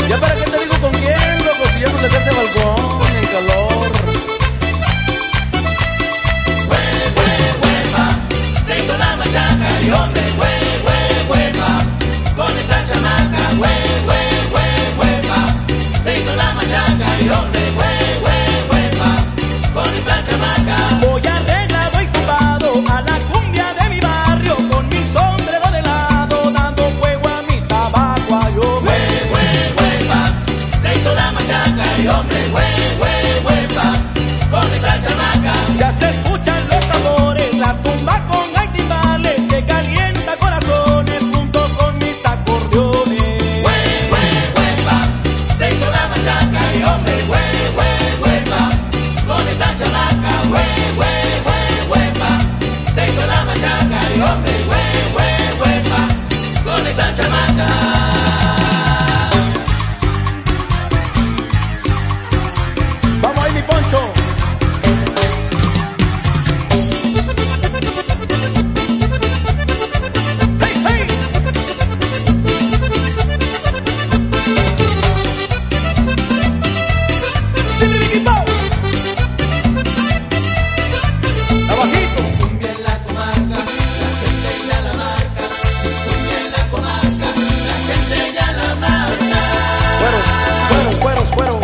Ya para qué te digo con quién, loco, si ya no le ese balcón, el calor. Se hizo la machaca y hombre, huepa, con esa chamaca, huepa. Se hizo la machaca y hombre, huepa, con esa chamaca. Voy arreglado y tumbado a la cumbia de mi barrio, con mi sombrero de lado, dando fuego a mi tabaco, ay, hombre. Huepa, se hizo la machaca y hombre, huepa, con esa chamaca. Ya se escuchan los tambores, la tumba con timbales que calienta corazones junto con mis acordeones. Huepa, se hizo la machaca y hombre, huepa, con esa chamaca, huepa, se hizo la machaca y hombre, huepa, con esa chamaca. Vamos ahí, mi Poncho. Cumbia en la comarca, la gente ya la marca. Cumbia en la comarca, la gente ya la marca. Cueros.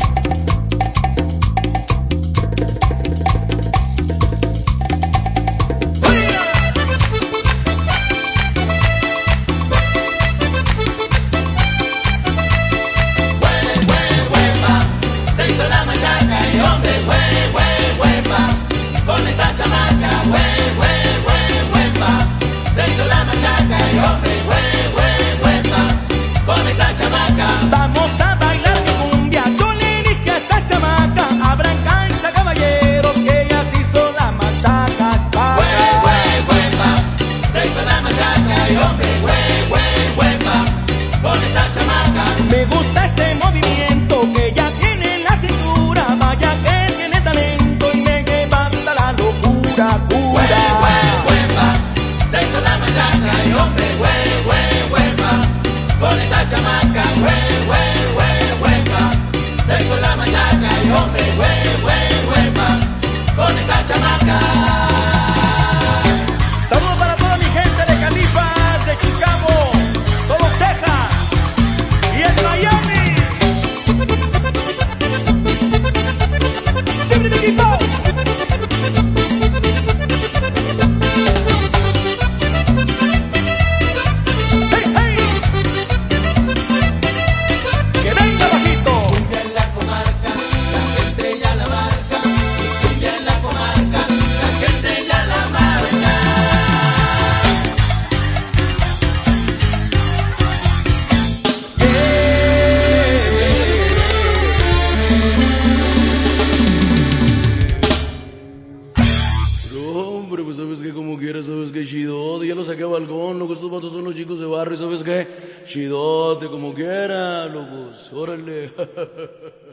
Huepa, se hizo la machaca y hombre, huepa, con esa chamaca, huepa, se hizo la machaca y hombre, huepa, con esa chamaca. Vamos a bailar mi cumbia. Yo le dije a esta chamaca, abran cancha, caballeros, que ella se hizo la machaca. Huepa, se hizo la machaca y hombre, huepa, con esa chamaca. Me gusta ese movimiento que ella tiene en la cintura. Vaya que tiene talento y me lleva hasta la locura, Huepa, se hizo la machaca y hombre, huepa, con esa chamaca, huepa, se hizo la machaca y hombre, huepa, con esa chamaca. Saludos para toda mi gente de Califas, de Chicago, todo Texas y en Miami. ¡Siempre mi equipo! ¡Que venga bajito! Cumbia en la comarca, la gente ya la marca. Cumbia en la comarca, la gente ya la marca. Pero hombre, pues sabes que como quieras, sabes que chidote, ya lo saqué a balcón, loco, estos vatos son los chicos de barrio, sabes que chidote, como quiera, locos, órale.